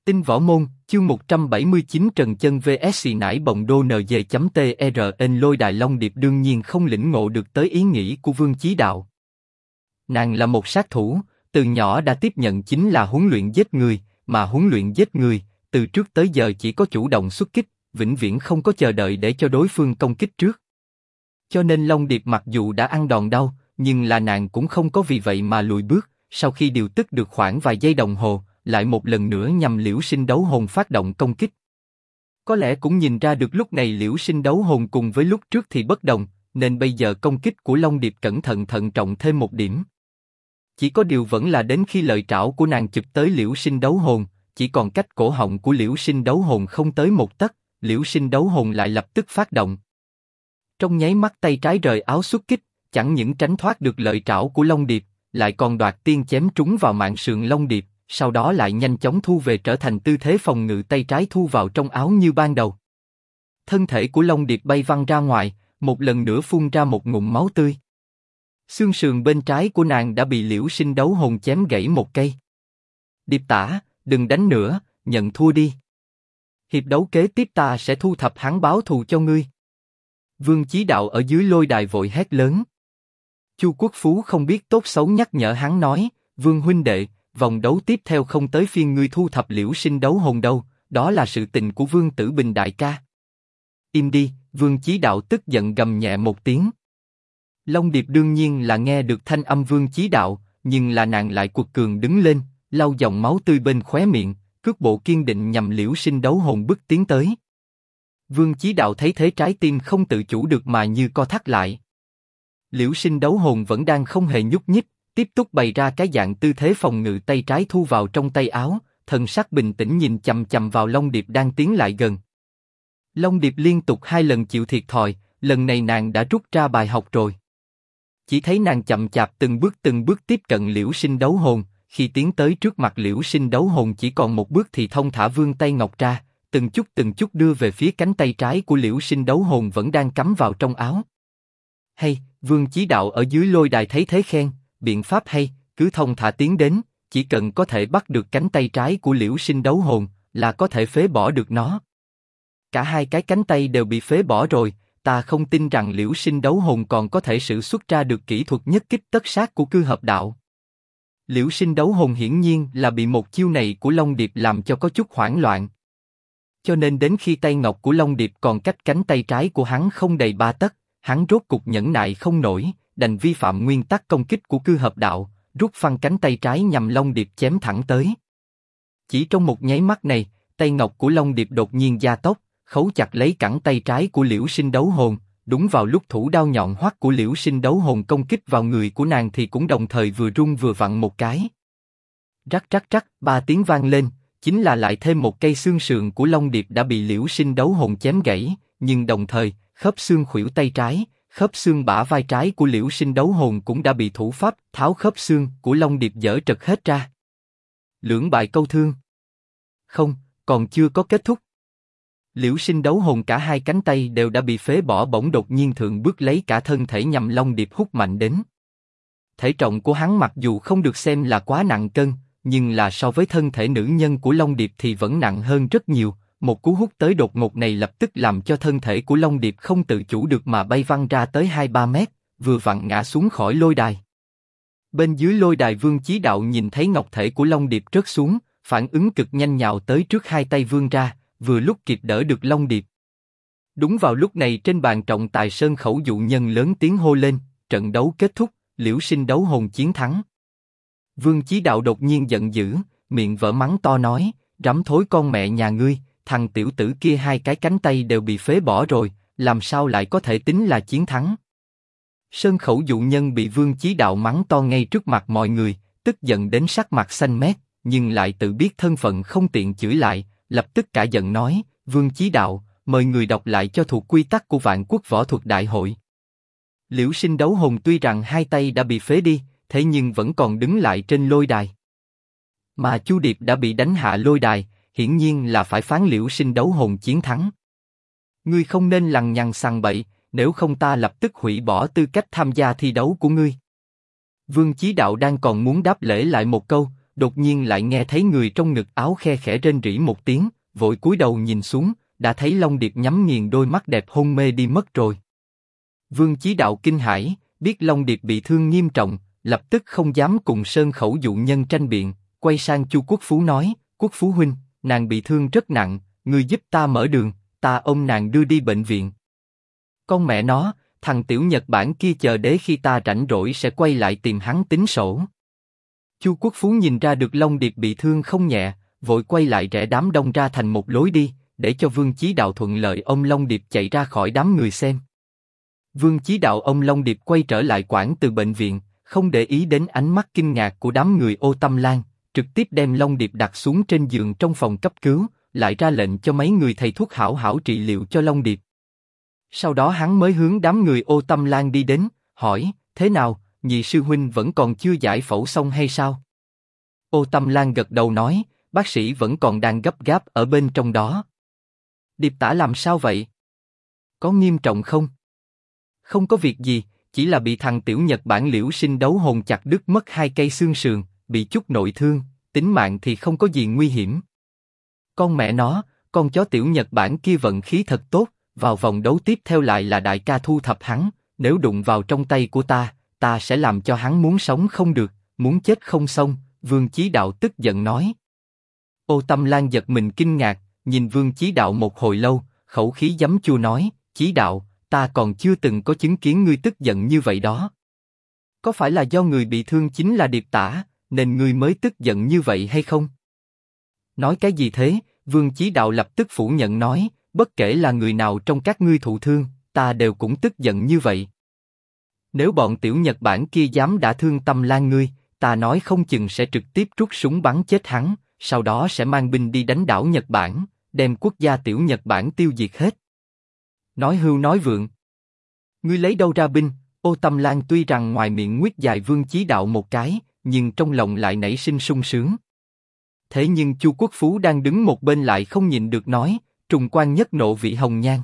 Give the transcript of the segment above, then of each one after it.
Tinh Võ Môn, chương 179 Trần Chân vs Nải Bồng Đô NG.TRN Lôi Đài Long Điệp đương nhiên không lĩnh ngộ được tới ý nghĩ của Vương Chí Đạo. Nàng là một sát thủ, từ nhỏ đã tiếp nhận chính là huấn luyện giết người, mà huấn luyện giết người, từ trước tới giờ chỉ có chủ động xuất kích, vĩnh viễn không có chờ đợi để cho đối phương công kích trước. Cho nên Long Điệp mặc dù đã ăn đòn đau, nhưng là nàng cũng không có vì vậy mà lùi bước, sau khi điều tức được khoảng vài giây đồng hồ, lại một lần nữa nhằm Liễu Sinh Đấu Hồn phát động công kích. Có lẽ cũng nhìn ra được lúc này Liễu Sinh Đấu Hồn cùng với lúc trước thì bất đồng, nên bây giờ công kích của Long Điệp cẩn thận thận trọng thêm một điểm. Chỉ có điều vẫn là đến khi lợi trảo của nàng chụp tới Liễu Sinh Đấu Hồn, chỉ còn cách cổ họng của Liễu Sinh Đấu Hồn không tới một tấc, Liễu Sinh Đấu Hồn lại lập tức phát động. Trong nháy mắt tay trái rời áo xuất kích, chẳng những tránh thoát được lợi trảo của Long Điệp, lại còn đoạt tiên chém trúng vào mạn sườn Long Điệp, sau đó lại nhanh chóng thu về trở thành tư thế phòng ngự tay trái thu vào trong áo như ban đầu. Thân thể của Long Điệp bay văng ra ngoài, một lần nữa phun ra một ngụm máu tươi. Xương sườn bên trái của nàng đã bị Liễu Sinh Đấu Hồn chém gãy một cây. Điệp tả, đừng đánh nữa, nhận thua đi. Hiệp đấu kế tiếp ta sẽ thu thập hắn báo thù cho ngươi. Vương Chí Đạo ở dưới lôi đài vội hét lớn. Chu Quốc Phú không biết tốt xấu nhắc nhở hắn nói, Vương huynh đệ, vòng đấu tiếp theo không tới phiên ngươi thu thập Liễu Sinh Đấu Hồn đâu, đó là sự tình của Vương Tử Bình đại ca. Im đi, Vương Chí Đạo tức giận gầm nhẹ một tiếng. Long Điệp đương nhiên là nghe được thanh âm Vương Chí Đạo, nhưng là nàng lại quật cường đứng lên, lau dòng máu tươi bên khóe miệng, cước bộ kiên định nhằm Liễu Sinh Đấu Hồn bước tiến tới. Vương Chí Đạo thấy thế trái tim không tự chủ được mà như co thắt lại. Liễu Sinh Đấu Hồn vẫn đang không hề nhúc nhích, tiếp tục bày ra cái dạng tư thế phòng ngự tay trái thu vào trong tay áo, thần sắc bình tĩnh nhìn chằm chằm vào Long Điệp đang tiến lại gần. Long Điệp liên tục 2 lần chịu thiệt thòi, lần này nàng đã rút ra bài học rồi. Chỉ thấy nàng chậm chạp từng bước tiếp cận Liễu Sinh Đấu Hồn, khi tiến tới trước mặt Liễu Sinh Đấu Hồn chỉ còn một bước thì thông thả vươn tay ngọc ra, từng chút đưa về phía cánh tay trái của Liễu Sinh Đấu Hồn vẫn đang cắm vào trong áo. Hay, Vương Chí Đạo ở dưới lôi đài thấy thế khen, biện pháp hay, cứ thông thả tiến đến, chỉ cần có thể bắt được cánh tay trái của Liễu Sinh Đấu Hồn, là có thể phế bỏ được nó. Cả hai cái cánh tay đều bị phế bỏ rồi, ta không tin rằng Liễu Sinh Đấu Hồn còn có thể sử xuất ra được kỹ thuật nhất kích tất sát của Cư Hợp Đạo. Liễu Sinh Đấu Hồn hiển nhiên là bị một chiêu này của Long Điệp làm cho có chút hoảng loạn. Cho nên đến khi tay ngọc của Long Điệp còn cách cánh tay trái của hắn không đầy 3 tấc, hắn rốt cục nhẫn nại không nổi, đành vi phạm nguyên tắc công kích của Cư Hợp Đạo, rút phăng cánh tay trái nhằm Long Điệp chém thẳng tới. Chỉ trong một nháy mắt này, tay ngọc của Long Điệp đột nhiên gia tốc, khấu chặt lấy cẳng tay trái của Liễu Sinh Đấu Hồn, đúng vào lúc thủ đao nhọn hoắt của Liễu Sinh Đấu Hồn công kích vào người của nàng thì cũng đồng thời vừa rung vừa vặn một cái. Rắc rắc rắc, 3 tiếng vang lên, chính là lại thêm một cây xương sườn của Long Điệp đã bị Liễu Sinh Đấu Hồn chém gãy, nhưng đồng thời, khớp xương khuỷu tay trái, khớp xương bả vai trái của Liễu Sinh Đấu Hồn cũng đã bị thủ pháp tháo khớp xương của Long Điệp dỡ trật hết ra. Lưỡng bại câu thương. Không, còn chưa có kết thúc. Liễu Sinh Đấu Hồn cả hai cánh tay đều đã bị phế bỏ bỗng đột nhiên thượng bước lấy cả thân thể nhằm Long Điệp hút mạnh đến. Thể trọng của hắn mặc dù không được xem là quá nặng cân, nhưng là so với thân thể nữ nhân của Long Điệp thì vẫn nặng hơn rất nhiều. Một cú hút tới đột ngột này lập tức làm cho thân thể của Long Điệp không tự chủ được mà bay văng ra tới 2-3 mét, vừa vặn ngã xuống khỏi lôi đài. Bên dưới lôi đài Vương Chí Đạo nhìn thấy ngọc thể của Long Điệp rớt xuống, phản ứng cực nhanh nhào tới trước hai tay vươn ra, vừa lúc kịp đỡ được Long Điệp. Đúng vào lúc này trên bàn trọng tài Sơn Khẩu dụ nhân lớn tiếng hô lên, trận đấu kết thúc, Liễu Sinh Đấu Hồn chiến thắng. Vương Chí Đạo đột nhiên giận dữ, miệng vỡ mắng to nói, rắm thối con mẹ nhà ngươi, thằng tiểu tử kia hai cái cánh tay đều bị phế bỏ rồi, làm sao lại có thể tính là chiến thắng? Sơn Khẩu dụ nhân bị Vương Chí Đạo mắng to ngay trước mặt mọi người, tức giận đến sắc mặt xanh mét, nhưng lại tự biết thân phận không tiện chửi lại, lập tức cả giận nói, Vương Chí Đạo, mời người đọc lại cho thuộc quy tắc của Vạn Quốc Võ Thuật Đại Hội. Liễu Sinh Đấu Hồn tuy rằng hai tay đã bị phế đi, thế nhưng vẫn còn đứng lại trên lôi đài. Mà Chu Điệp đã bị đánh hạ lôi đài, hiển nhiên là phải phán Liễu Sinh Đấu Hồn chiến thắng. Ngươi không nên lằng nhằng sằng bậy, nếu không ta lập tức hủy bỏ tư cách tham gia thi đấu của ngươi. Vương Chí Đạo đang còn muốn đáp lễ lại một câu, đột nhiên lại nghe thấy người trong ngực áo khe khẽ rên rỉ một tiếng, vội cúi đầu nhìn xuống, đã thấy Long Điệp nhắm nghiền đôi mắt đẹp hôn mê đi mất rồi. Vương Chí Đạo kinh hãi, biết Long Điệp bị thương nghiêm trọng, lập tức không dám cùng Sơn Khẩu dụ nhân tranh biện, quay sang Chu Quốc Phú nói, Quốc Phú huynh, nàng bị thương rất nặng, ngươi giúp ta mở đường, ta ôm nàng đưa đi bệnh viện. Con mẹ nó, thằng tiểu Nhật Bản kia chờ để khi ta rảnh rỗi sẽ quay lại tìm hắn tính sổ. Chu Quốc Phú nhìn ra được Long Điệp bị thương không nhẹ, vội quay lại rẽ đám đông ra thành một lối đi, để cho Vương Chí Đạo thuận lợi ôm Long Điệp chạy ra khỏi đám người xem. Vương Chí Đạo ôm Long Điệp quay trở lại quãng từ bệnh viện, không để ý đến ánh mắt kinh ngạc của đám người Ô Tâm Lan, trực tiếp đem Long Điệp đặt xuống trên giường trong phòng cấp cứu, lại ra lệnh cho mấy người thầy thuốc hảo hảo trị liệu cho Long Điệp. Sau đó hắn mới hướng đám người Ô Tâm Lan đi đến, hỏi, thế nào, nhị sư huynh vẫn còn chưa giải phẫu xong hay sao? Ô Tâm Lan gật đầu nói, bác sĩ vẫn còn đang gấp gáp ở bên trong đó. Điệp tả làm sao vậy? Có nghiêm trọng không? Không có việc gì, chỉ là bị thằng tiểu Nhật Bản Liễu Sinh đấu hồn chặt đứt mất 2 cây xương sườn, bị chút nội thương, tính mạng thì không có gì nguy hiểm. Con mẹ nó, con chó tiểu Nhật Bản kia vận khí thật tốt, vào vòng đấu tiếp theo lại là đại ca thu thập hắn, nếu đụng vào trong tay của ta sẽ làm cho hắn muốn sống không được, muốn chết không xong. Vương Chí Đạo tức giận nói. Ô Tâm Lan giật mình kinh ngạc, nhìn Vương Chí Đạo một hồi lâu, khẩu khí giấm chua nói, Chí Đạo, ta còn chưa từng có chứng kiến ngươi tức giận như vậy đó. Có phải là do người bị thương chính là Điệp tả, nên ngươi mới tức giận như vậy hay không? Nói cái gì thế? Vương Chí Đạo lập tức phủ nhận nói, bất kể là người nào trong các ngươi thụ thương, ta đều cũng tức giận như vậy. Nếu bọn tiểu Nhật Bản kia dám đả thương Tâm Lan ngươi, ta nói không chừng sẽ trực tiếp rút súng bắn chết hắn, sau đó sẽ mang binh đi đánh đảo Nhật Bản, đem quốc gia tiểu Nhật Bản tiêu diệt hết. Nói hưu nói vượng. Ngươi lấy đâu ra binh? Ô Tâm Lan tuy rằng ngoài miệng nguyết dài Vương Chí Đạo một cái, nhưng trong lòng lại nảy sinh sung sướng. Thế nhưng Chu Quốc Phú đang đứng một bên lại không nhịn được nói, trùng quan nhất nộ vị hồng nhan.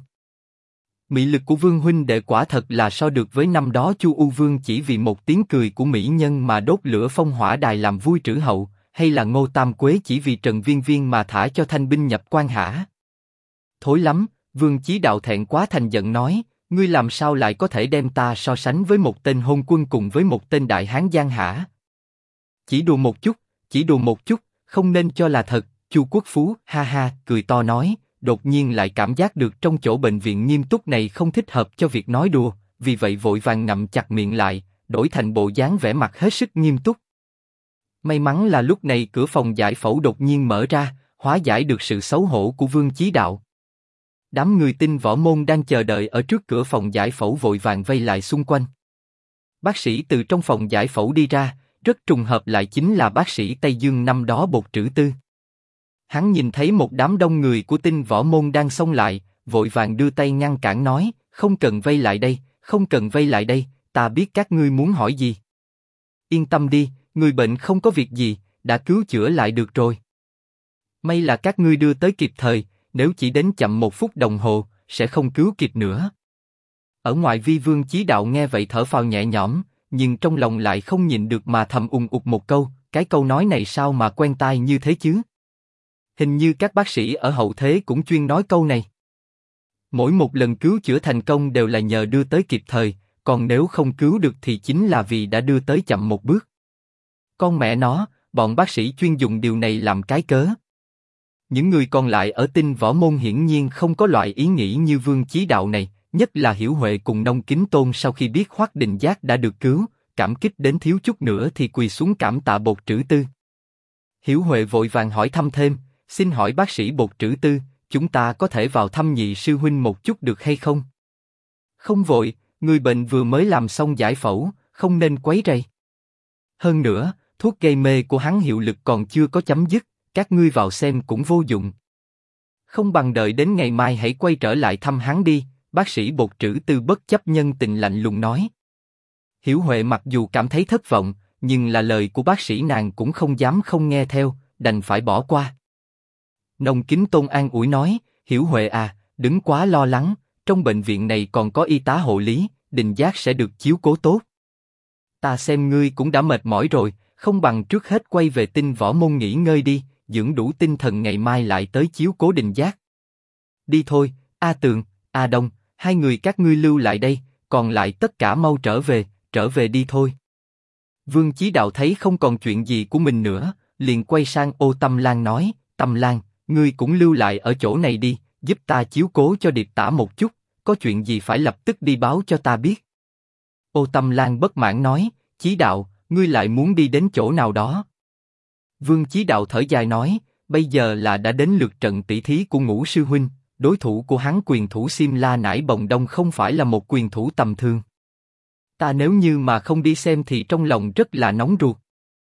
Mị lực của Vương huynh đệ quả thật là so được với năm đó Chu U Vương chỉ vì một tiếng cười của mỹ nhân mà đốt lửa phong hỏa đài làm vui trữ hậu, hay là Ngô Tam Quế chỉ vì Trần Viên Viên mà thả cho thanh binh nhập quan hả? Thối lắm, Vương Chí Đạo thẹn quá thành giận nói, ngươi làm sao lại có thể đem ta so sánh với một tên hôn quân cùng với một tên đại hán giang hả? Chỉ đùa một chút, không nên cho là thật. Chu Quốc Phú ha ha cười to nói, đột nhiên lại cảm giác được trong chỗ bệnh viện nghiêm túc này không thích hợp cho việc nói đùa, vì vậy vội vàng ngậm chặt miệng lại, đổi thành bộ dáng vẻ mặt hết sức nghiêm túc. May mắn là lúc này cửa phòng giải phẫu đột nhiên mở ra, hóa giải được sự xấu hổ của Vương Chí Đạo. Đám người Tinh Võ Môn đang chờ đợi ở trước cửa phòng giải phẫu vội vàng vây lại xung quanh. Bác sĩ từ trong phòng giải phẫu đi ra, rất trùng hợp lại chính là bác sĩ Tây Dương năm đó Bột Trữ Tư. Hắn nhìn thấy một đám đông người của Tinh Võ Môn đang xông lại, vội vàng đưa tay ngăn cản nói, không cần vây lại đây, không cần vây lại đây, ta biết các ngươi muốn hỏi gì. Yên tâm đi, người bệnh không có việc gì, đã cứu chữa lại được rồi. May là các ngươi đưa tới kịp thời, nếu chỉ đến chậm 1 phút đồng hồ, sẽ không cứu kịp nữa. Ở ngoài vi Vương Chí Đạo nghe vậy thở phào nhẹ nhõm, nhưng trong lòng lại không nhịn được mà thầm ục một câu, cái câu nói này sao mà quen tai như thế chứ? Hình như các bác sĩ ở hậu thế cũng chuyên nói câu này. Mỗi một lần cứu chữa thành công đều là nhờ đưa tới kịp thời, còn nếu không cứu được thì chính là vì đã đưa tới chậm 1 bước. Con mẹ nó, bọn bác sĩ chuyên dùng điều này làm cái cớ. Những người còn lại ở Tinh Võ Môn hiển nhiên không có loại ý nghĩ như Vương Chí Đạo này, nhất là Hiểu Huệ cùng Nông Kính Tôn sau khi biết Hoắc Đình Giác đã được cứu, cảm kích đến thiếu chút nữa thì quỳ xuống cảm tạ Bột Trữ Tư. Hiểu Huệ vội vàng hỏi thăm thêm, xin hỏi bác sĩ Bột Trữ Tư, chúng ta có thể vào thăm nhị sư huynh một chút được hay không? Không vội, người bệnh vừa mới làm xong giải phẫu, không nên quấy rầy. Hơn nữa, thuốc gây mê của hắn hiệu lực còn chưa có chấm dứt, các ngươi vào xem cũng vô dụng. Không bằng đợi đến ngày mai hãy quay trở lại thăm hắn đi, bác sĩ Bột Trữ Tư bất chấp nhân tình lạnh lùng nói. Hiểu Huệ mặc dù cảm thấy thất vọng, nhưng là lời của bác sĩ nàng cũng không dám không nghe theo, đành phải bỏ qua. Nông Kính Tôn an ủi nói, Hiểu Huệ à, đừng quá lo lắng, trong bệnh viện này còn có y tá hộ lý, Đình Giác sẽ được chiếu cố tốt. Ta xem ngươi cũng đã mệt mỏi rồi, không bằng trước hết quay về Tinh Võ Môn nghỉ ngơi đi, dưỡng đủ tinh thần ngày mai lại tới chiếu cố Đình Giác. Đi thôi, A Tường, A Đông, hai người các ngươi lưu lại đây, còn lại tất cả mau trở về đi thôi. Vương Chí Đạo thấy không còn chuyện gì của mình nữa, liền quay sang Ô Tâm Lan nói, Tâm Lan, ngươi cũng lưu lại ở chỗ này đi, giúp ta chiếu cố cho Điệp Tả một chút, có chuyện gì phải lập tức đi báo cho ta biết. Ô Tâm Lan bất mãn nói, Chí Đạo, ngươi lại muốn đi đến chỗ nào đó. Vương Chí Đạo thở dài nói, bây giờ là đã đến lượt trận tỷ thí của Ngũ sư huynh, đối thủ của hắn quyền thủ Sim La Nải Bồng Đông không phải là một quyền thủ tầm thường. Ta nếu như mà không đi xem thì trong lòng rất là nóng ruột.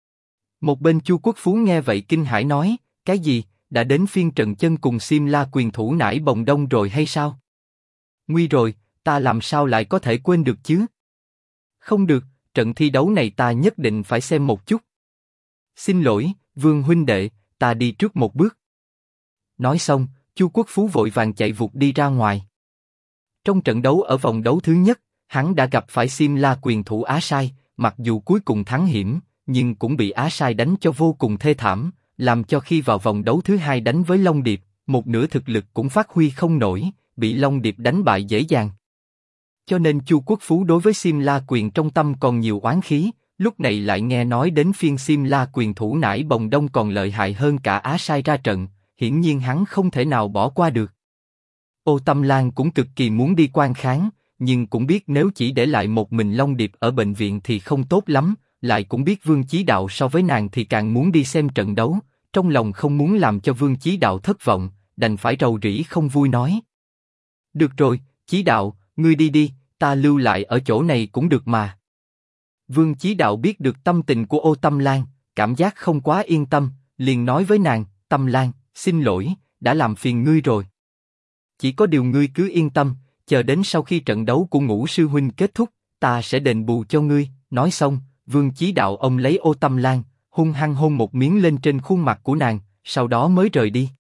Một bên Chu Quốc Phú nghe vậy kinh hãi nói, cái gì, đã đến phiên Trần Chân cùng Sim La quyền thủ Nải Bồng Đông rồi hay sao? Nguy rồi, ta làm sao lại có thể quên được chứ? Không được, trận thi đấu này ta nhất định phải xem một chút. Xin lỗi, Vương huynh đệ, ta đi trước một bước. Nói xong, Chu Quốc Phú vội vàng chạy vụt đi ra ngoài. Trong trận đấu ở vòng đấu thứ nhất, hắn đã gặp phải Sim La quyền thủ Á Sai, mặc dù cuối cùng thắng hiểm, nhưng cũng bị Á Sai đánh cho vô cùng thê thảm, làm cho khi vào vòng đấu thứ hai đánh với Long Điệp, một nửa thực lực cũng phát huy không nổi, bị Long Điệp đánh bại dễ dàng. Cho nên Chu Quốc Phú đối với Sim La quyền trong tâm còn nhiều oán khí, lúc này lại nghe nói đến phiên Sim La quyền thủ Nải Bồng Đông còn lợi hại hơn cả Á Sai ra trận, hiển nhiên hắn không thể nào bỏ qua được. Ô Tâm Lan cũng cực kỳ muốn đi quan kháng, nhưng cũng biết nếu chỉ để lại một mình Long Điệp ở bệnh viện thì không tốt lắm, lại cũng biết Vương Chí Đạo so với nàng thì càng muốn đi xem trận đấu, trong lòng không muốn làm cho Vương Chí Đạo thất vọng, đành phải rầu rĩ không vui nói. Được rồi, Chí Đạo, ngươi đi đi, ta lưu lại ở chỗ này cũng được mà. Vương Chí Đạo biết được tâm tình của Ô Tâm Lan, cảm giác không quá yên tâm, liền nói với nàng, Tâm Lan, xin lỗi, đã làm phiền ngươi rồi. Chỉ có điều ngươi cứ yên tâm, chờ đến sau khi trận đấu của Ngũ sư huynh kết thúc, ta sẽ đền bù cho ngươi. Nói xong, Vương Chí Đạo ôm lấy Ô Tâm Lan, hung hăng hôn một miếng lên trên khuôn mặt của nàng, sau đó mới rời đi.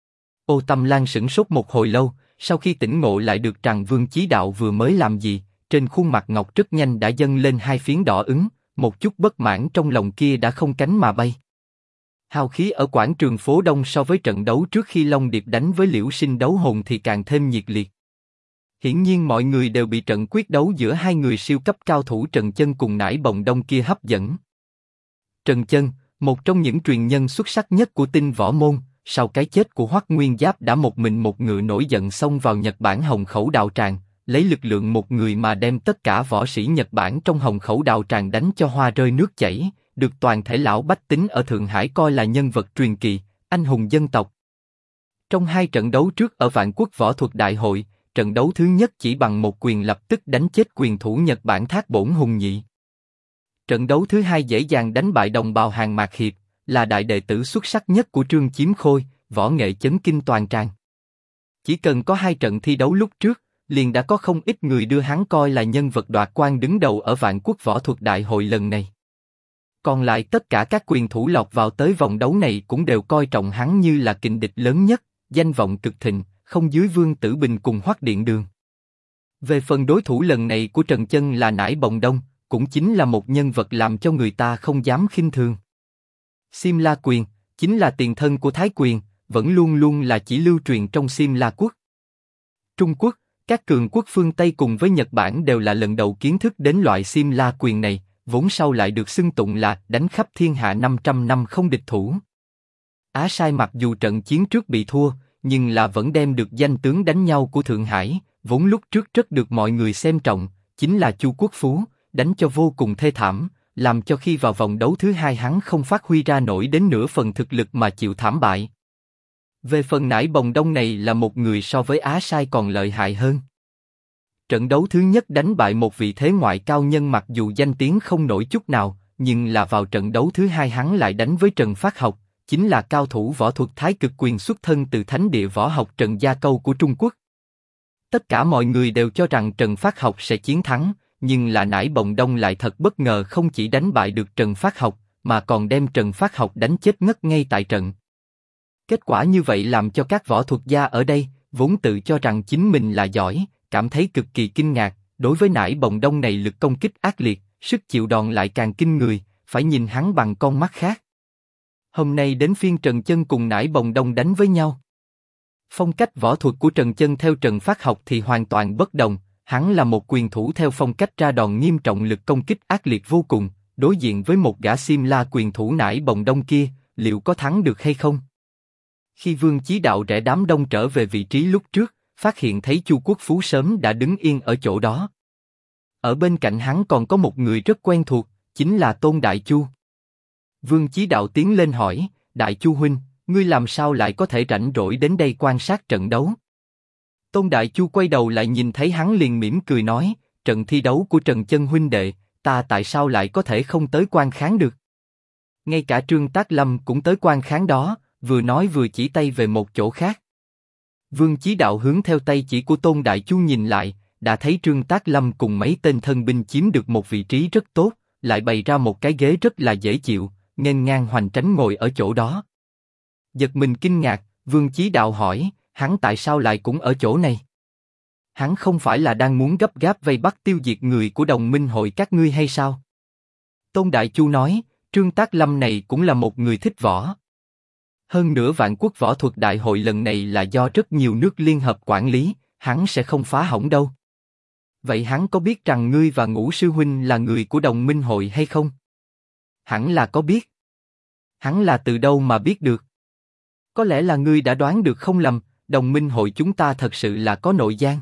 Ô Tâm Lan sửng sốt một hồi lâu, sau khi tỉnh ngộ lại được rằng Vương Chí Đạo vừa mới làm gì, trên khuôn mặt ngọc rất nhanh đã dâng lên hai phiến đỏ ửng, một chút bất mãn trong lòng kia đã không cánh mà bay. Hào khí ở quảng trường phố Đông so với trận đấu trước khi Long Điệp đánh với Liễu Sinh đấu hồn thì càng thêm nhiệt liệt. Hiển nhiên mọi người đều bị trận quyết đấu giữa hai người siêu cấp cao thủ Trần Chân cùng Nải Bồng Đông kia hấp dẫn. Trần Chân, một trong những truyền nhân xuất sắc nhất của Tinh Võ Môn, sau cái chết của Hoắc Nguyên Giáp đã một mình một ngựa nổi giận xông vào Nhật Bản Hồng Khẩu Đạo Tràng, lấy lực lượng một người mà đem tất cả võ sĩ Nhật Bản trong Hồng Khẩu Đạo Tràng đánh cho hoa rơi nước chảy, được toàn thể lão bách tính ở Thượng Hải coi là nhân vật truyền kỳ, anh hùng dân tộc. Trong hai trận đấu trước ở Vạn Quốc Võ Thuật Đại Hội, trận đấu thứ nhất chỉ bằng một quyền lập tức đánh chết quyền thủ Nhật Bản Thác Bổn Hùng Nhị. Trận đấu thứ hai dễ dàng đánh bại đồng bào Hàn Mạc Hiệp, là đại đệ tử xuất sắc nhất của Trương Chiếm Khôi, võ nghệ chấn kinh toàn tràng. Chỉ cần có hai trận thi đấu lúc trước, liền đã có không ít người đưa hắn coi là nhân vật đoạt quan đứng đầu ở Vạn Quốc Võ Thuật Đại Hội lần này. Còn lại tất cả các quyền thủ lọt vào tới vòng đấu này cũng đều coi trọng hắn như là kình địch lớn nhất, danh vọng cực thịnh, không dưới Vương Tử Bình cùng Hoắc Điện Đường. Về phần đối thủ lần này của Trần Chân là Nải Bồng Đông, cũng chính là một nhân vật làm cho người ta không dám khinh thường. Sim La quyền, chính là tiền thân của Thái quyền, vẫn luôn luôn là chỉ lưu truyền trong Sim La quốc. Trung Quốc, các cường quốc phương Tây cùng với Nhật Bản đều là lần đầu kiến thức đến loại Sim La quyền này, vốn sau lại được xưng tụng là đánh khắp thiên hạ 500 năm không địch thủ. Á Sai mặc dù trận chiến trước bị thua, nhưng là vẫn đem được danh tướng đánh nhau của Thượng Hải, vốn lúc trước rất được mọi người xem trọng, chính là Chu Quốc Phú, đánh cho vô cùng thê thảm, làm cho khi vào vòng đấu thứ hai hắn không phát huy ra nổi đến nửa phần thực lực mà chịu thảm bại. Về phần Nải Bồng Đông này là một người so với Á Sai còn lợi hại hơn. Trận đấu thứ nhất đánh bại một vị thế ngoại cao nhân mặc dù danh tiếng không nổi chút nào, nhưng là vào trận đấu thứ hai hắn lại đánh với Trần Phát Học, chính là cao thủ võ thuật Thái Cực quyền xuất thân từ thánh địa võ học Trần Gia Câu của Trung Quốc. Tất cả mọi người đều cho rằng Trần Phát Học sẽ chiến thắng, nhưng là Nải Bồng Đông lại thật bất ngờ không chỉ đánh bại được Trần Phát Học, mà còn đem Trần Phát Học đánh chết ngất ngay tại trận. Kết quả như vậy làm cho các võ thuật gia ở đây, vốn tự cho rằng chính mình là giỏi, cảm thấy cực kỳ kinh ngạc, đối với Nải Bồng Đông này lực công kích ác liệt, sức chịu đòn lại càng kinh người, phải nhìn hắn bằng con mắt khác. Hôm nay đến phiên Trần Chân cùng Nải Bồng Đông đánh với nhau. Phong cách võ thuật của Trần Chân theo Trần Phát học thì hoàn toàn bất đồng, hắn là một quyền thủ theo phong cách ra đòn nghiêm trọng, lực công kích ác liệt vô cùng, đối diện với một gã Simla quyền thủ Nải Bồng Đông kia, liệu có thắng được hay không? Khi Vương Chí Đạo rẽ đám đông trở về vị trí lúc trước, phát hiện thấy Chu Quốc Phú sớm đã đứng yên ở chỗ đó. Ở bên cạnh hắn còn có một người rất quen thuộc, chính là Tôn Đại Chu. Vương Chí Đạo tiến lên hỏi, Đại Chu huynh, ngươi làm sao lại có thể rảnh rỗi đến đây quan sát trận đấu? Tôn Đại Chu quay đầu lại nhìn thấy hắn liền mỉm cười nói, trận thi đấu của Trần Chân huynh đệ, ta tại sao lại có thể không tới quan khán được? Ngay cả Trương Tác Lâm cũng tới quan khán đó, vừa nói vừa chỉ tay về một chỗ khác. Vương Chí Đạo hướng theo tay chỉ của Tôn Đại Chu nhìn lại, đã thấy Trương Tác Lâm cùng mấy tên thân binh chiếm được một vị trí rất tốt, lại bày ra một cái ghế rất là dễ chịu, nghênh ngang hoành tránh ngồi ở chỗ đó. Giật mình kinh ngạc, Vương Chí Đạo hỏi, hắn tại sao lại cũng ở chỗ này? Hắn không phải là đang muốn gấp gáp vây bắt tiêu diệt người của đồng minh hội các ngươi hay sao? Tôn Đại Chu nói, Trương Tác Lâm này cũng là một người thích võ. Hơn nữa Vạn Quốc Võ Thuật Đại hội lần này là do rất nhiều nước liên hợp quản lý, hắn sẽ không phá hỏng đâu. Vậy hắn có biết rằng ngươi và Ngũ sư huynh là người của đồng minh hội hay không? Hẳn là có biết. Hắn là từ đâu mà biết được? Có lẽ là ngươi đã đoán được không lầm, đồng minh hội chúng ta thật sự là có nội gian.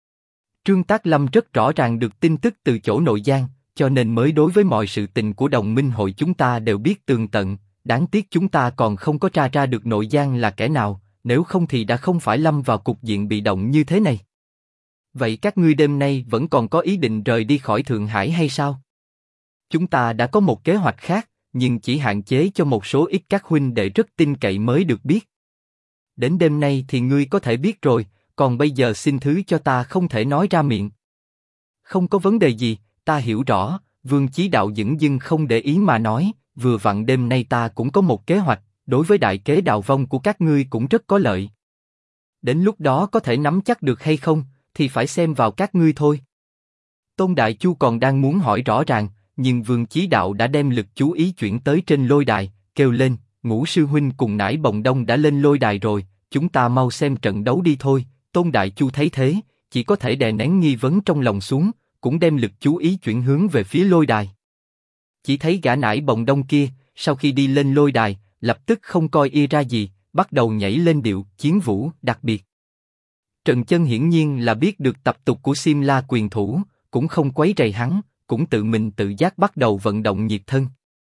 Trương Tác Lâm rất rõ ràng được tin tức từ chỗ nội gian, cho nên mới đối với mọi sự tình của đồng minh hội chúng ta đều biết tường tận. Đáng tiếc chúng ta còn không có tra ra được nội gian là kẻ nào, nếu không thì đã không phải lâm vào cục diện bị động như thế này. Vậy các ngươi đêm nay vẫn còn có ý định rời đi khỏi Thượng Hải hay sao? Chúng ta đã có một kế hoạch khác, nhưng chỉ hạn chế cho một số ít các huynh đệ rất tin cậy mới được biết. Đến đêm nay thì ngươi có thể biết rồi, còn bây giờ xin thứ cho ta không thể nói ra miệng. Không có vấn đề gì, ta hiểu rõ, Vương Chí Đạo dửng dưng không để ý mà nói, vừa vặn đêm nay ta cũng có một kế hoạch, đối với đại kế đào vong của các ngươi cũng rất có lợi. Đến lúc đó có thể nắm chắc được hay không, thì phải xem vào các ngươi thôi. Tôn Đại Chu còn đang muốn hỏi rõ ràng, nhưng Vương Chí Đạo đã đem lực chú ý chuyển tới trên lôi đài, kêu lên, Ngũ sư huynh cùng Nải Bồng Đông đã lên lôi đài rồi, chúng ta mau xem trận đấu đi thôi. Tôn Đại Chu thấy thế, chỉ có thể đè nén nghi vấn trong lòng xuống, cũng đem lực chú ý chuyển hướng về phía lôi đài. Chỉ thấy gã Nải Bồng Đông kia, sau khi đi lên lôi đài, lập tức không coi y ra gì, bắt đầu nhảy lên điệu chiến vũ đặc biệt. Trần Chân hiển nhiên là biết được tập tục của Simla quyền thủ, cũng không quấy rầy hắn, cũng tự mình tự giác bắt đầu vận động nhiệt thân.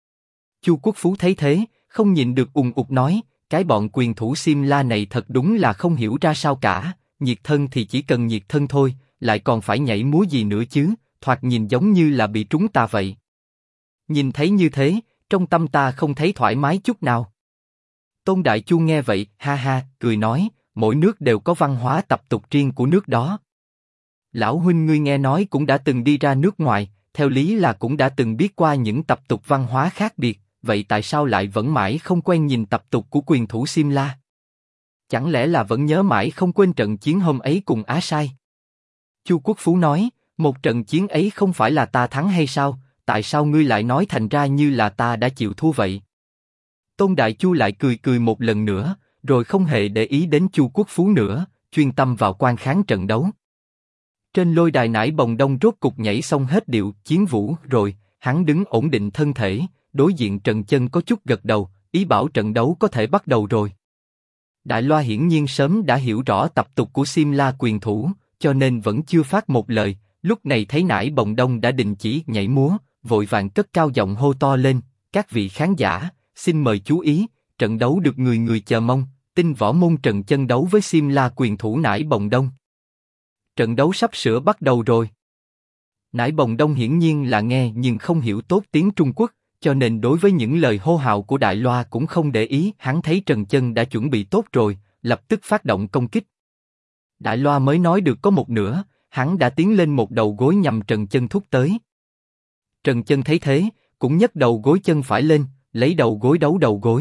Chu Quốc Phú thấy thế, không nhịn được ùng ục nói, cái bọn quyền thủ Simla này thật đúng là không hiểu ra sao cả, nhiệt thân thì chỉ cần nhiệt thân thôi, lại còn phải nhảy múa gì nữa chứ, thoạt nhìn giống như là bị trúng tà vậy. Nhìn thấy như thế, trong tâm ta không thấy thoải mái chút nào. Tôn Đại Chu nghe vậy, ha ha, cười nói, mỗi nước đều có văn hóa tập tục riêng của nước đó. Lão huynh ngươi nghe nói cũng đã từng đi ra nước ngoài, theo lý là cũng đã từng biết qua những tập tục văn hóa khác biệt, vậy tại sao lại vẫn mãi không quen nhìn tập tục của quyền thủ Simla? Chẳng lẽ là vẫn nhớ mãi không quên trận chiến hôm ấy cùng Á Sai? Chu Quốc Phú nói, một trận chiến ấy không phải là ta thắng hay sao? Tại sao ngươi lại nói thành ra như là ta đã chịu thua vậy? Tôn Đại Chu lại cười cười một lần nữa, rồi không hề để ý đến Chu Quốc Phú nữa, chuyên tâm vào quan khán trận đấu. Trên lôi đài Nải Bồng Đông rốt cục nhảy xong hết điệu chiến vũ rồi, hắn đứng ổn định thân thể, đối diện Trần Chân có chút gật đầu, ý bảo trận đấu có thể bắt đầu rồi. Đại Loa hiển nhiên sớm đã hiểu rõ tập tục của Simla quyền thủ, cho nên vẫn chưa phát một lời. Lúc này thấy Nải Bồng Đông đã đình chỉ nhảy múa, vội vàng cất cao giọng hô to lên, các vị khán giả, xin mời chú ý, trận đấu được người người chờ mong, tinh võ môn Trần Chân đấu với Simla quyền thủ Nải Bồng Đông. Trận đấu sắp sửa bắt đầu rồi. Nải Bồng Đông hiển nhiên là nghe nhưng không hiểu tốt tiếng Trung Quốc, cho nên đối với những lời hô hào của Đại Loa cũng không để ý. Hắn thấy Trần Chân đã chuẩn bị tốt rồi, lập tức phát động công kích. Đại Loa mới nói được có một nửa, hắn đã tiến lên một đầu gối nhằm Trần Chân thúc tới. Trần Chân thấy thế, cũng nhấc đầu gối chân phải lên, lấy đầu gối đấu đầu gối.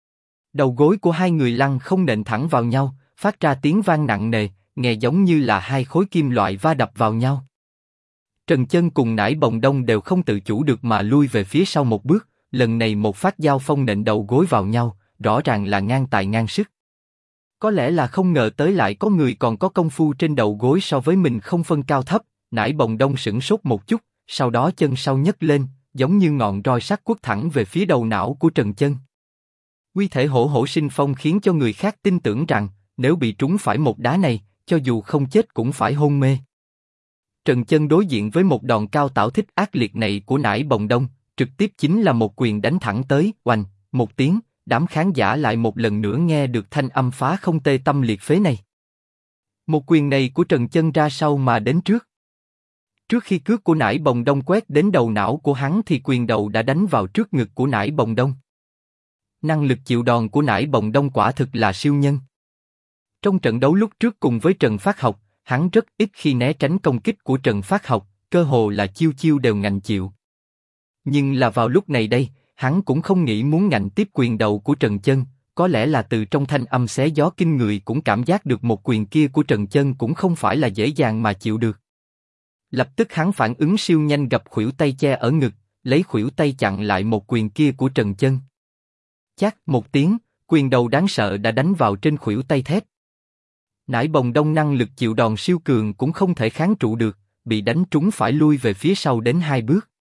Đầu gối của hai người lăn không nện thẳng vào nhau, phát ra tiếng vang nặng nề, nghe giống như là hai khối kim loại va đập vào nhau. Trần Chân cùng Nải Bồng Đông đều không tự chủ được mà lui về phía sau một bước, lần này một phát giao phong nện đầu gối vào nhau, rõ ràng là ngang tài ngang sức. Có lẽ là không ngờ tới lại có người còn có công phu trên đầu gối so với mình không phân cao thấp, Nải Bồng Đông sửng sốt một chút, sau đó chân sau nhấc lên, giống như ngọn roi sắt quất thẳng về phía đầu não của Trần Chân. Uy thể hổ hổ sinh phong khiến cho người khác tin tưởng rằng, nếu bị trúng phải một đá này, cho dù không chết cũng phải hôn mê. Trần Chân đối diện với một đòn cao tảo thích ác liệt này của Nải Bồng Đông, trực tiếp chính là một quyền đánh thẳng tới, oành, một tiếng, đám khán giả lại một lần nữa nghe được thanh âm phá không tê tâm liệt phế này. Một quyền này của Trần Chân ra sau mà đến trước. Trước khi cước của Nải Bồng Đông quét đến đầu não của hắn thì quyền đầu đã đánh vào trước ngực của Nải Bồng Đông. Năng lực chịu đòn của Nải Bồng Đông quả thực là siêu nhân. Trong trận đấu lúc trước cùng với Trần Phát Học, hắn rất ít khi né tránh công kích của Trần Phát Học, cơ hồ là chiêu chiêu đều ngạnh chịu. Nhưng là vào lúc này đây, hắn cũng không nghĩ muốn ngạnh tiếp quyền đầu của Trần Chân, có lẽ là từ trong thanh âm xé gió kinh người cũng cảm giác được một quyền kia của Trần Chân cũng không phải là dễ dàng mà chịu được. Lập tức hắn phản ứng siêu nhanh gập khuỷu tay che ở ngực, lấy khuỷu tay chặn lại một quyền kia của Trần Chân. Chát một tiếng, quyền đầu đáng sợ đã đánh vào trên khuỷu tay thép. Nải Bồng Đông năng lực chịu đòn siêu cường cũng không thể kháng trụ được, bị đánh trúng phải lui về phía sau đến 2 bước.